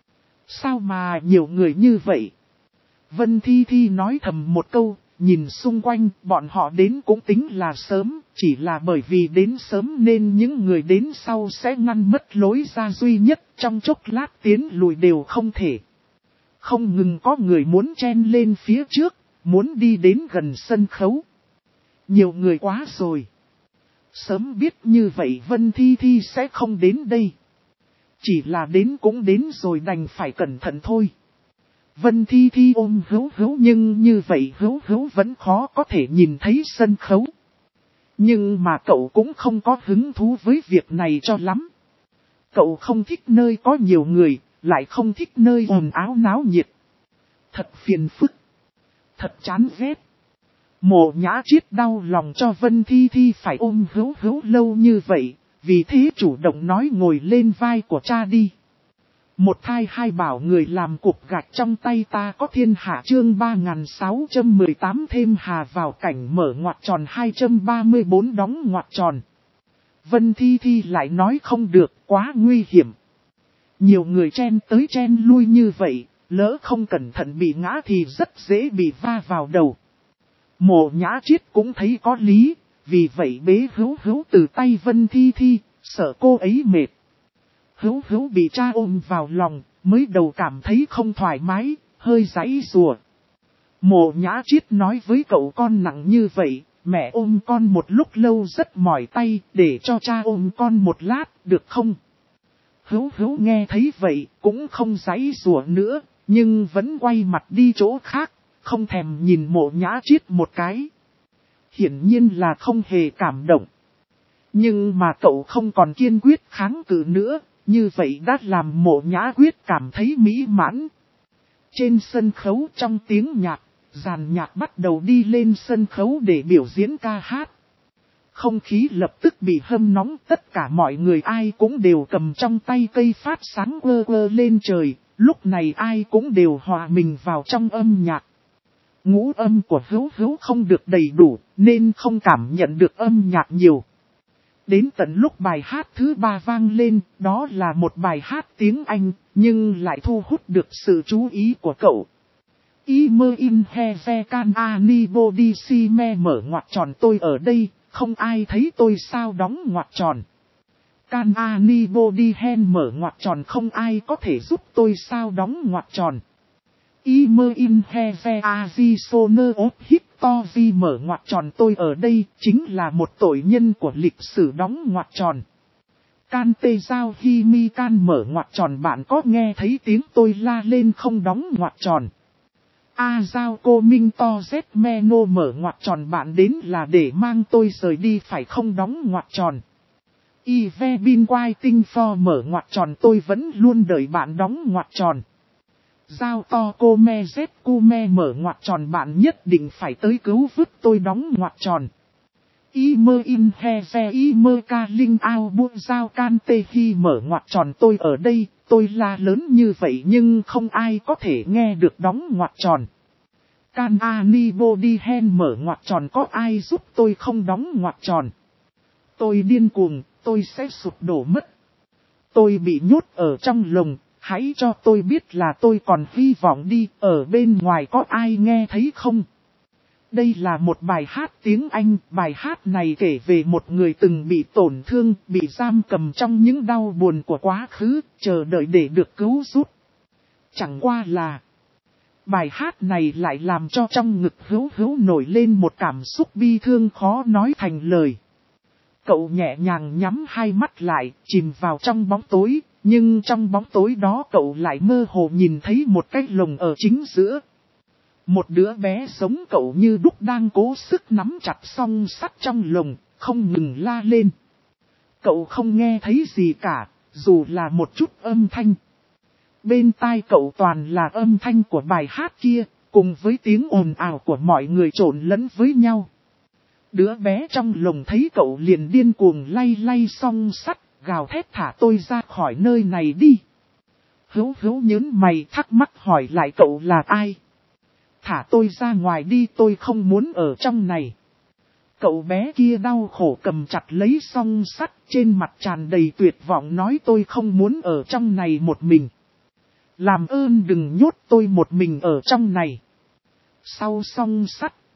Sao mà nhiều người như vậy? Vân Thi Thi nói thầm một câu, nhìn xung quanh bọn họ đến cũng tính là sớm, chỉ là bởi vì đến sớm nên những người đến sau sẽ ngăn mất lối ra duy nhất, trong chốc lát tiến lùi đều không thể. Không ngừng có người muốn chen lên phía trước, muốn đi đến gần sân khấu. Nhiều người quá rồi. Sớm biết như vậy Vân Thi Thi sẽ không đến đây. Chỉ là đến cũng đến rồi, đành phải cẩn thận thôi. Vân Thi Thi ôm Hữu Hữu, nhưng như vậy Hữu Hữu vẫn khó có thể nhìn thấy sân khấu. Nhưng mà cậu cũng không có hứng thú với việc này cho lắm. Cậu không thích nơi có nhiều người, lại không thích nơi ồn ào náo nhiệt. Thật phiền phức. Thật chán ghét. Mộ Nhã Chiết đau lòng cho Vân Thi Thi phải ôm Hữu Hữu lâu như vậy, vì thế chủ động nói ngồi lên vai của cha đi. Một thai hai bảo người làm cục gạch trong tay ta có thiên hạ, chương 3618 thêm hà vào cảnh mở ngoặc tròn 234 đóng ngoặc tròn. Vân Thi Thi lại nói không được, quá nguy hiểm. Nhiều người chen tới chen lui như vậy, lỡ không cẩn thận bị ngã thì rất dễ bị va vào đầu. Mộ Nhã Chiết cũng thấy có lý, vì vậy bế Hữu Hữu từ tay Vân Thi Thi, sợ cô ấy mệt. Hữu Hữu bị cha ôm vào lòng, mới đầu cảm thấy không thoải mái, hơi giãy giụa. Mộ Nhã Chiết nói với cậu con nặng như vậy, mẹ ôm con một lúc lâu rất mỏi tay, để cho cha ôm con một lát, được không? Hữu Hữu nghe thấy vậy, cũng không giãy giụa nữa, nhưng vẫn quay mặt đi chỗ khác, không thèm nhìn Mộ Nhã Chiết một cái. Hiển nhiên là không hề cảm động. Nhưng mà cậu không còn kiên quyết kháng cự nữa, như vậy đã làm Mộ Nhã Quyết cảm thấy mỹ mãn. Trên sân khấu trong tiếng nhạc, dàn nhạc bắt đầu đi lên sân khấu để biểu diễn ca hát. Không khí lập tức bị hâm nóng, tất cả mọi người ai cũng đều cầm trong tay cây phát sáng quơ quơ lên trời, lúc này ai cũng đều hòa mình vào trong âm nhạc. Ngũ âm của Hữu Hữu không được đầy đủ, nên không cảm nhận được âm nhạc nhiều. Đến tận lúc bài hát thứ 3 vang lên, đó là một bài hát tiếng Anh, nhưng lại thu hút được sự chú ý của cậu. Immer in Heve can anybody see me mở ngoặc tròn tôi ở đây, không ai thấy tôi sao đóng ngoặc tròn. Can anybody hen mở ngoặc tròn không ai có thể giúp tôi sao đóng ngoặc tròn. Immer in Heve Arizona of History mở ngoặc tròn tôi ở đây chính là một tội nhân của lịch sử đóng ngoặc tròn. Can tê giao hi mi can mở ngoặc tròn bạn có nghe thấy tiếng tôi la lên không đóng ngoặc tròn. A giao cô minh to z meno mở ngoặc tròn bạn đến là để mang tôi rời đi phải không đóng ngoặc tròn. Y ve bin quai tinh for mở ngoặc tròn tôi vẫn luôn đợi bạn đóng ngoặc tròn. Giao to cô me z cu me mở ngoặc tròn bạn nhất định phải tới cứu vớt tôi đóng ngoặc tròn. Y mơ in he ve y mơ ca linh ao buông giao can tê hi mở ngoặc tròn tôi ở đây, tôi la lớn như vậy nhưng không ai có thể nghe được đóng ngoặc tròn. Can anybody hen mở ngoặc tròn có ai giúp tôi không đóng ngoặc tròn. Tôi điên cuồng, tôi sẽ sụp đổ mất. Tôi bị nhốt ở trong lồng. Hãy cho tôi biết là tôi còn hy vọng đi, ở bên ngoài có ai nghe thấy không? Đây là một bài hát tiếng Anh, bài hát này kể về một người từng bị tổn thương, bị giam cầm trong những đau buồn của quá khứ, chờ đợi để được cứu giúp. Chẳng qua là, bài hát này lại làm cho trong ngực Hữu Hữu nổi lên một cảm xúc bi thương khó nói thành lời. Cậu nhẹ nhàng nhắm hai mắt lại, chìm vào trong bóng tối. Nhưng trong bóng tối đó cậu lại mơ hồ nhìn thấy một cái lồng ở chính giữa. Một đứa bé giống cậu như đúc đang cố sức nắm chặt song sắt trong lồng, không ngừng la lên. Cậu không nghe thấy gì cả, dù là một chút âm thanh. Bên tai cậu toàn là âm thanh của bài hát kia, cùng với tiếng ồn ào của mọi người trộn lẫn với nhau. Đứa bé trong lồng thấy cậu liền điên cuồng lay lay song sắt. Gào thét thả tôi ra khỏi nơi này đi. Hữu Hữu nhớn mày thắc mắc hỏi lại cậu là ai. Thả tôi ra ngoài đi, tôi không muốn ở trong này. Cậu bé kia đau khổ cầm chặt lấy song sắt, trên mặt tràn đầy tuyệt vọng nói tôi không muốn ở trong này một mình. Làm ơn đừng nhốt tôi một mình ở trong này. Sau song sắt,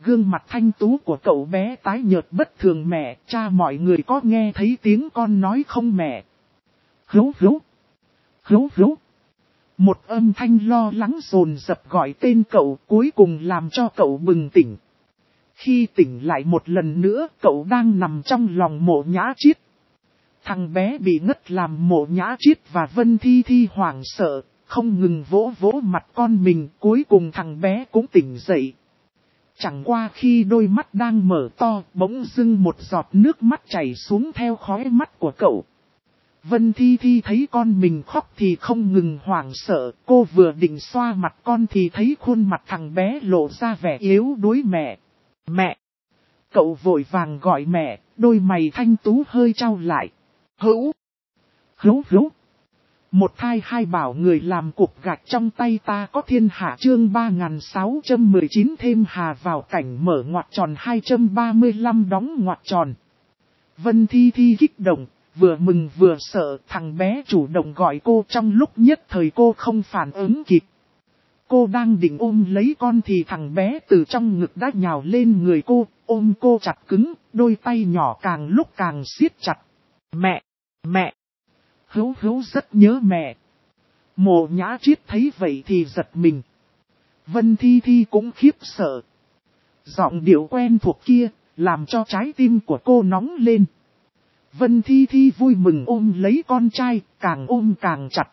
Gương mặt thanh tú của cậu bé tái nhợt bất thường. Mẹ, cha, mọi người có nghe thấy tiếng con nói không mẹ? Hữu hữu, hữu hữu. Một âm thanh lo lắng dồn dập gọi tên cậu, cuối cùng làm cho cậu bừng tỉnh. Khi tỉnh lại một lần nữa, cậu đang nằm trong lòng Mộ Nhã Chiết. Thằng bé bị ngất làm Mộ Nhã Chiết và Vân Thi Thi hoảng sợ, không ngừng vỗ vỗ mặt con mình, cuối cùng thằng bé cũng tỉnh dậy. Chẳng qua khi đôi mắt đang mở to, bỗng dưng một giọt nước mắt chảy xuống theo khóe mắt của cậu. Vân Thi Thi thấy con mình khóc thì không ngừng hoảng sợ, cô vừa định xoa mặt con thì thấy khuôn mặt thằng bé lộ ra vẻ yếu đuối. Mẹ! Mẹ! Cậu vội vàng gọi mẹ, đôi mày thanh tú hơi trao lại. Hữu! Hữu hữu! Một thai hai bảo người làm cục gạch trong tay ta có thiên hạ. Chương 3619 thêm hà vào cảnh mở ngoặc tròn 235 đóng ngoặc tròn. Vân Thi Thi kích động, vừa mừng vừa sợ. Thằng bé chủ động gọi cô, trong lúc nhất thời cô không phản ứng kịp. Cô đang định ôm lấy con thì thằng bé từ trong ngực đã nhào lên người cô, ôm cô chặt cứng, đôi tay nhỏ càng lúc càng siết chặt. Mẹ! Mẹ! Hữu hữu rất nhớ mẹ. Mộ Nhã Chiết thấy vậy thì giật mình. Vân Thi Thi cũng khiếp sợ. Giọng điệu quen thuộc kia, làm cho trái tim của cô nóng lên. Vân Thi Thi vui mừng ôm lấy con trai, càng ôm càng chặt.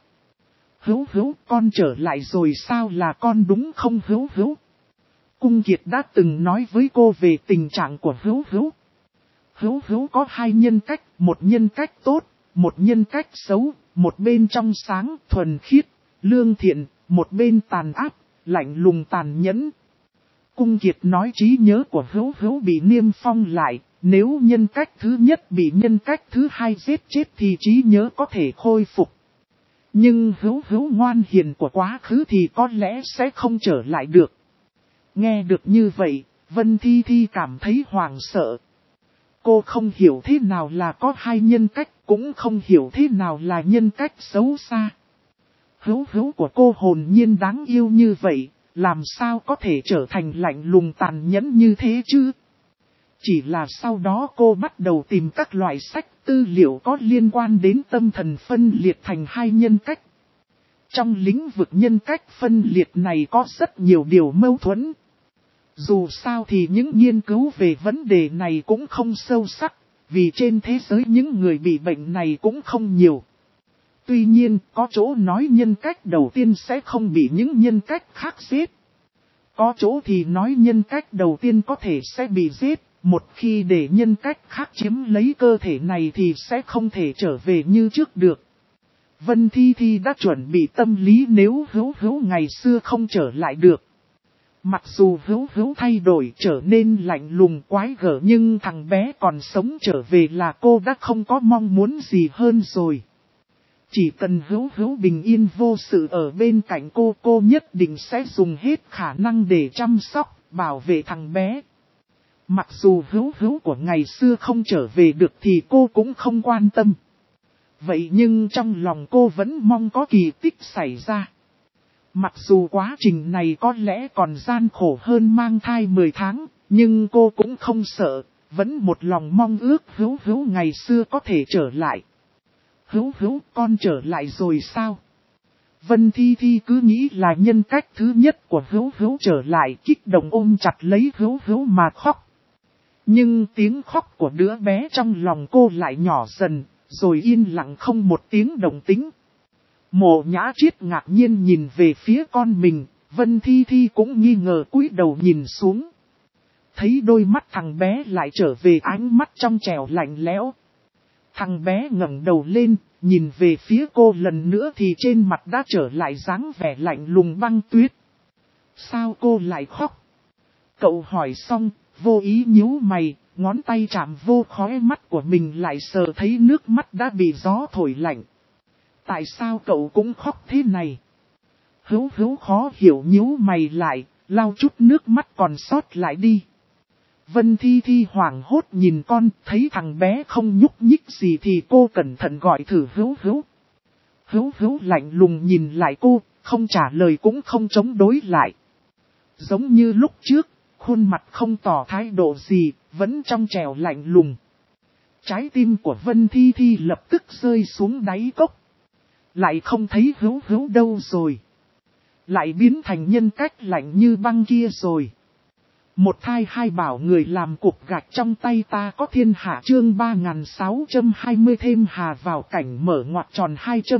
Hữu hữu, con trở lại rồi sao, là con đúng không hữu hữu? Cung Kiệt đã từng nói với cô về tình trạng của hữu hữu. Hữu hữu có hai nhân cách, một nhân cách tốt, một nhân cách xấu, một bên trong sáng, thuần khiết, lương thiện, một bên tàn ác, lạnh lùng tàn nhẫn. Cung Kiệt nói trí nhớ của hữu hữu bị niêm phong lại, nếu nhân cách thứ nhất bị nhân cách thứ hai giết chết thì trí nhớ có thể khôi phục. Nhưng hữu hữu ngoan hiền của quá khứ thì có lẽ sẽ không trở lại được. Nghe được như vậy, Vân Thi Thi cảm thấy hoảng sợ. Cô không hiểu thế nào là có hai nhân cách, cũng không hiểu thế nào là nhân cách xấu xa. Hữu hữu của cô hồn nhiên đáng yêu như vậy, làm sao có thể trở thành lạnh lùng tàn nhẫn như thế chứ? Chỉ là sau đó cô bắt đầu tìm các loại sách tư liệu có liên quan đến tâm thần phân liệt thành hai nhân cách. Trong lĩnh vực nhân cách phân liệt này có rất nhiều điều mâu thuẫn. Dù sao thì những nghiên cứu về vấn đề này cũng không sâu sắc, vì trên thế giới những người bị bệnh này cũng không nhiều. Tuy nhiên, có chỗ nói nhân cách đầu tiên sẽ không bị những nhân cách khác giết. Có chỗ thì nói nhân cách đầu tiên có thể sẽ bị giết, một khi để nhân cách khác chiếm lấy cơ thể này thì sẽ không thể trở về như trước được. Vân Thi Thi đã chuẩn bị tâm lý nếu hữu hữu ngày xưa không trở lại được. Mặc dù hữu hữu thay đổi trở nên lạnh lùng quái gở nhưng thằng bé còn sống trở về là cô đã không có mong muốn gì hơn rồi. Chỉ cần hữu hữu bình yên vô sự ở bên cạnh cô nhất định sẽ dùng hết khả năng để chăm sóc, bảo vệ thằng bé. Mặc dù hữu hữu của ngày xưa không trở về được thì cô cũng không quan tâm. Vậy nhưng trong lòng cô vẫn mong có kỳ tích xảy ra. Mặc dù quá trình này có lẽ còn gian khổ hơn mang thai 10 tháng, nhưng cô cũng không sợ, vẫn một lòng mong ước hữu hữu ngày xưa có thể trở lại. Hữu hữu, con trở lại rồi sao? Vân Thi Thi cứ nghĩ là nhân cách thứ nhất của hữu hữu trở lại, kích động ôm chặt lấy hữu hữu mà khóc. Nhưng tiếng khóc của đứa bé trong lòng cô lại nhỏ dần, rồi yên lặng không một tiếng động tĩnh. Mộ Nhã Chiết ngạc nhiên nhìn về phía con mình, Vân Thi Thi cũng nghi ngờ cúi đầu nhìn xuống. Thấy đôi mắt thằng bé lại trở về ánh mắt trong trẻo lạnh lẽo. Thằng bé ngẩng đầu lên, nhìn về phía cô lần nữa thì trên mặt đã trở lại dáng vẻ lạnh lùng băng tuyết. Sao cô lại khóc? Cậu hỏi xong, vô ý nhíu mày, ngón tay chạm vô khóe mắt của mình lại sờ thấy nước mắt đã bị gió thổi lạnh. Tại sao cậu cũng khóc thế này? Hữu hữu khó hiểu nhíu mày lại, lau chút nước mắt còn sót lại đi. Vân Thi Thi hoảng hốt nhìn con, thấy thằng bé không nhúc nhích gì thì cô cẩn thận gọi thử hữu hữu. Hữu hữu lạnh lùng nhìn lại cô, không trả lời cũng không chống đối lại. Giống như lúc trước, Khuôn mặt không tỏ thái độ gì, vẫn trong trẻo lạnh lùng. Trái tim của Vân Thi Thi lập tức rơi xuống đáy cốc. Lại không thấy Hữu Hữu đâu rồi. Lại biến thành nhân cách lạnh như băng kia rồi. Một thai hai bảo người làm cục gạch trong tay ta có thiên hạ chương 3620 thêm hà vào cảnh mở ngoặc tròn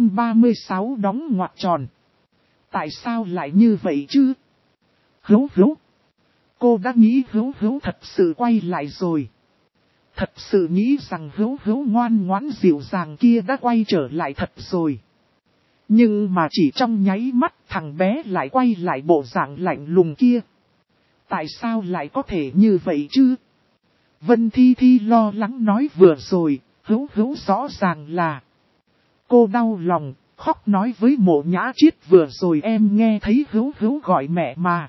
236 đóng ngoặc tròn. Tại sao lại như vậy chứ? Hữu Hữu. Cô đã nghĩ Hữu Hữu thật sự quay lại rồi. Thật sự nghĩ rằng Hữu Hữu ngoan ngoãn dịu dàng kia đã quay trở lại thật rồi. Nhưng mà chỉ trong nháy mắt thằng bé lại quay lại bộ dạng lạnh lùng kia. Tại sao lại có thể như vậy chứ? Vân Thi Thi lo lắng nói vừa rồi, Hữu Hữu rõ ràng là. Cô đau lòng, khóc nói với Mộ Nhã Chiết vừa rồi em nghe thấy Hữu Hữu gọi mẹ mà.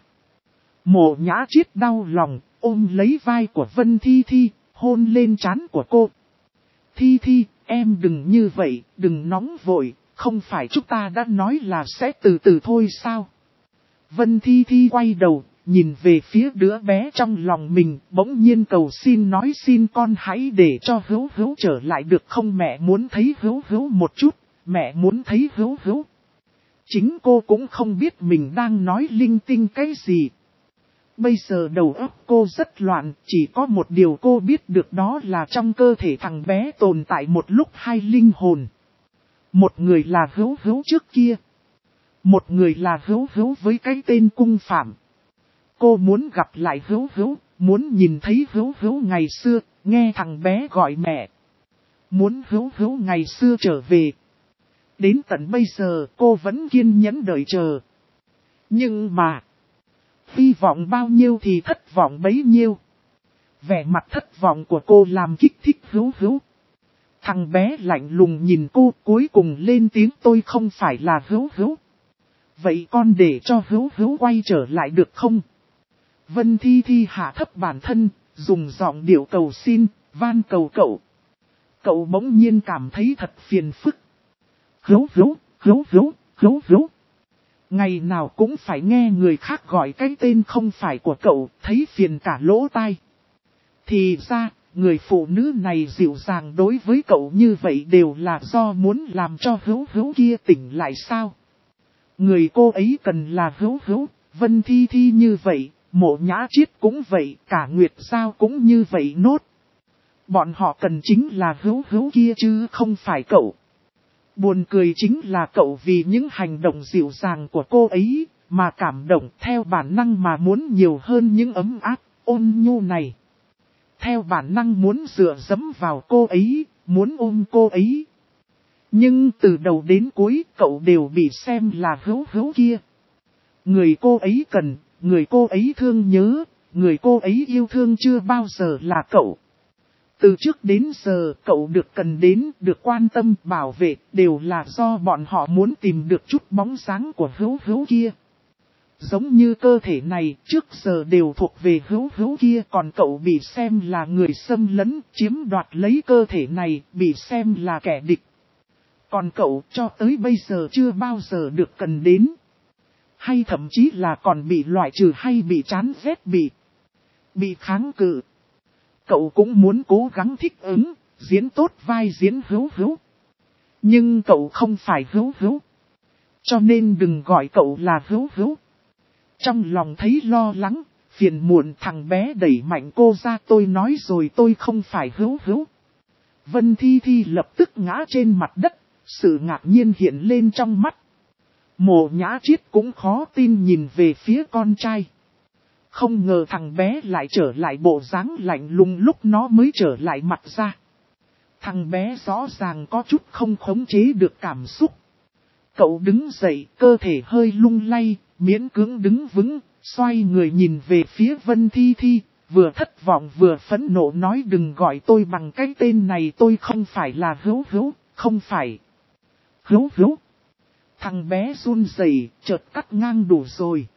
Mộ Nhã Chiết đau lòng, ôm lấy vai của Vân Thi Thi, hôn lên trán của cô. Thi Thi, em đừng như vậy, đừng nóng vội, không phải chúng ta đã nói là sẽ từ từ thôi sao? Vân Thi Thi quay đầu, nhìn về phía đứa bé trong lòng mình, bỗng nhiên cầu xin nói xin con hãy để cho Hữu Hữu trở lại được không, mẹ muốn thấy Hữu Hữu một chút, mẹ muốn thấy Hữu Hữu. Chính cô cũng không biết mình đang nói linh tinh cái gì. Bây giờ đầu óc cô rất loạn, chỉ có một điều cô biết được đó là trong cơ thể thằng bé tồn tại một lúc hai linh hồn. Một người là Hữu Hữu trước kia. Một người là Hữu Hữu với cái tên Cung Phạm. Cô muốn gặp lại Hữu Hữu, muốn nhìn thấy Hữu Hữu ngày xưa, nghe thằng bé gọi mẹ. Muốn Hữu Hữu ngày xưa trở về. Đến tận bây giờ cô vẫn kiên nhẫn đợi chờ. Nhưng mà, hy vọng bao nhiêu thì thất vọng bấy nhiêu. Vẻ mặt thất vọng của cô làm kích thích Hữu Hữu. Thằng bé lạnh lùng nhìn cô cuối cùng lên tiếng tôi không phải là Hữu Hữu. Vậy con để cho Hữu Hữu quay trở lại được không? Vân Thi Thi hạ thấp bản thân, dùng giọng điệu cầu xin, van cầu cậu. Cậu bỗng nhiên cảm thấy thật phiền phức. Hữu Hữu, Hữu Hữu, Hữu Hữu. Ngày nào cũng phải nghe người khác gọi cái tên không phải của cậu, thấy phiền cả lỗ tai. Thì ra, người phụ nữ này dịu dàng đối với cậu như vậy đều là do muốn làm cho Hữu Hữu kia tỉnh lại sao? Người cô ấy cần là Hữu Hữu, Vân Thi Thi như vậy, Mộ Nhã Chiết cũng vậy, cả Nguyệt Giao cũng như vậy nốt. Bọn họ cần chính là Hữu Hữu kia chứ không phải cậu. Buồn cười chính là cậu vì những hành động dịu dàng của cô ấy, mà cảm động theo bản năng mà muốn nhiều hơn những ấm áp, ôn nhu này. Theo bản năng muốn dựa dẫm vào cô ấy, muốn ôm cô ấy. Nhưng từ đầu đến cuối cậu đều bị xem là Hữu Hữu kia. Người cô ấy cần, người cô ấy thương nhớ, người cô ấy yêu thương chưa bao giờ là cậu. Từ trước đến giờ cậu được cần đến, được quan tâm, bảo vệ đều là do bọn họ muốn tìm được chút bóng dáng của Hữu Hữu kia. Giống như cơ thể này trước giờ đều thuộc về Hữu Hữu kia, còn cậu bị xem là người xâm lấn, chiếm đoạt lấy cơ thể này, bị xem là kẻ địch. Còn cậu cho tới bây giờ chưa bao giờ được cần đến. Hay thậm chí là còn bị loại trừ hay bị chán ghét, bị kháng cự. Cậu cũng muốn cố gắng thích ứng, diễn tốt vai diễn Hữu Hữu. Nhưng cậu không phải Hữu Hữu. Cho nên đừng gọi cậu là Hữu Hữu. Trong lòng thấy lo lắng, phiền muộn thằng bé đẩy mạnh cô ra tôi nói rồi tôi không phải Hữu Hữu. Vân Thi Thi lập tức ngã trên mặt đất, sự ngạc nhiên hiện lên trong mắt. Mộ Nhã Chiết cũng khó tin nhìn về phía con trai. Không ngờ thằng bé lại trở lại bộ dáng lạnh lùng lúc nó mới trở lại mặt ra. Thằng bé rõ ràng có chút không khống chế được cảm xúc. Cậu đứng dậy, cơ thể hơi lung lay, miễn cưỡng đứng vững, xoay người nhìn về phía Vân Thi Thi, vừa thất vọng vừa phẫn nộ nói đừng gọi tôi bằng cái tên này, tôi không phải là Hữu Hữu, không phải. Hữu Hữu. Thằng bé run rẩy, chợt cắt ngang đủ rồi.